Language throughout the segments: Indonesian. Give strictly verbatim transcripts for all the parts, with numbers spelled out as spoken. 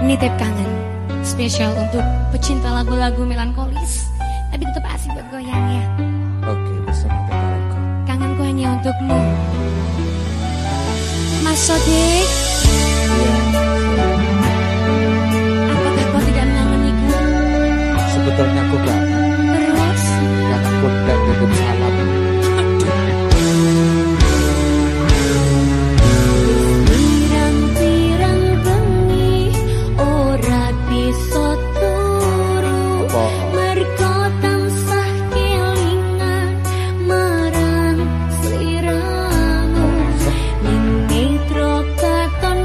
Nitip kangen spesial untuk pecinta lagu-lagu melankolis, tapi tetap asik buat goyang ya. Oke, bersama Tekareko. Kangenku hanya untukmu, Mas Sodik. Iya. Apakah kau tidak mengangeniku? Sebetulnya aku kangen. Terus? Kangen pun dan titip salam. Katon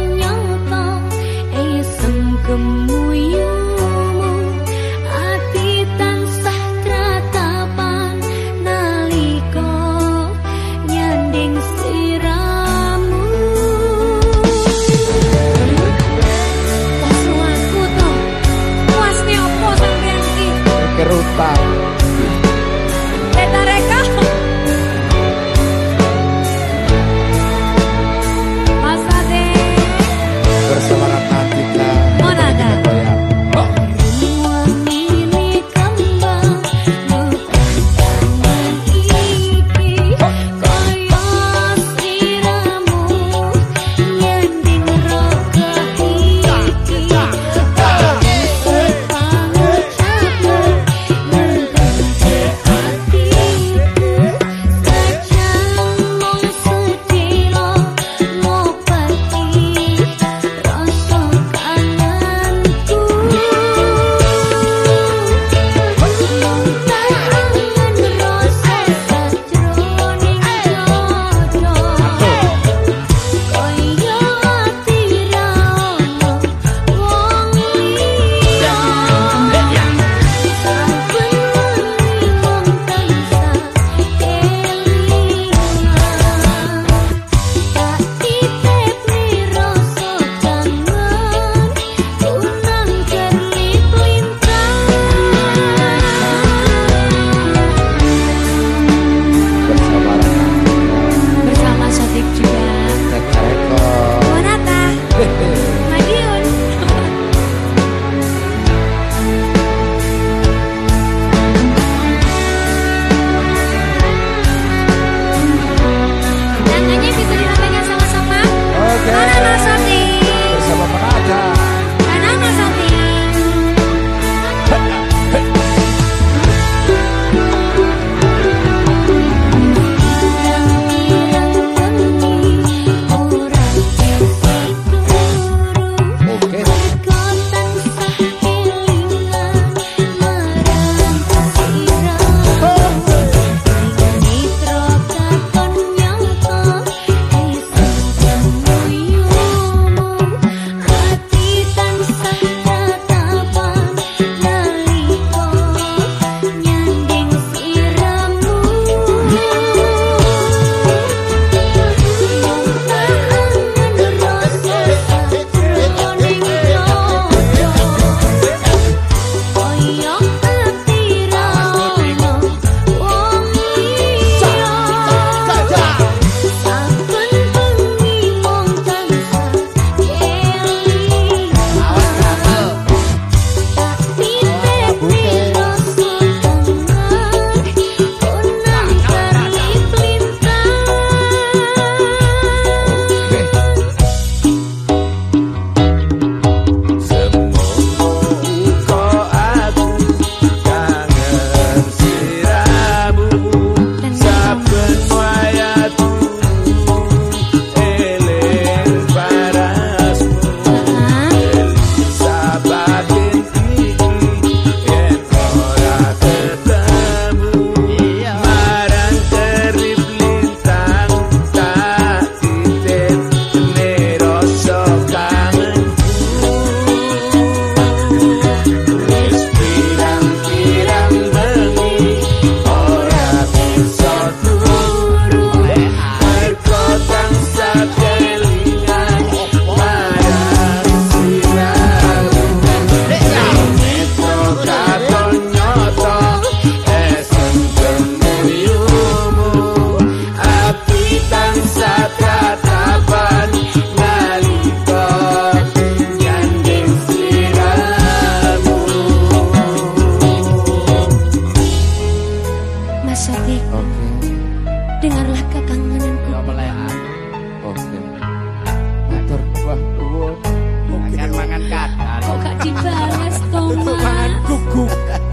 Mas Sodik. Oke. Dengarlah kekangenanku. Oke. Matur wah tuwuh. Makan mangan kadal. Kok gak dibalas toh, Mangan Mas? guguk.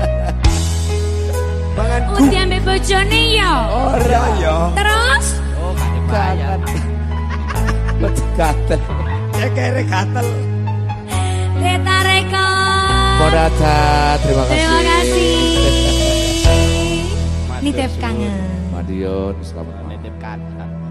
Mangan guguk. Udah ambek bojone ya. Ora ya. Terus? Oh, gak dibayar. Gatel. Ya kere gatel. Reta Reka. Morata, terima kasih. Terima kasih. Nitip kangen. Madiun, selamat malam. Nitip kadal.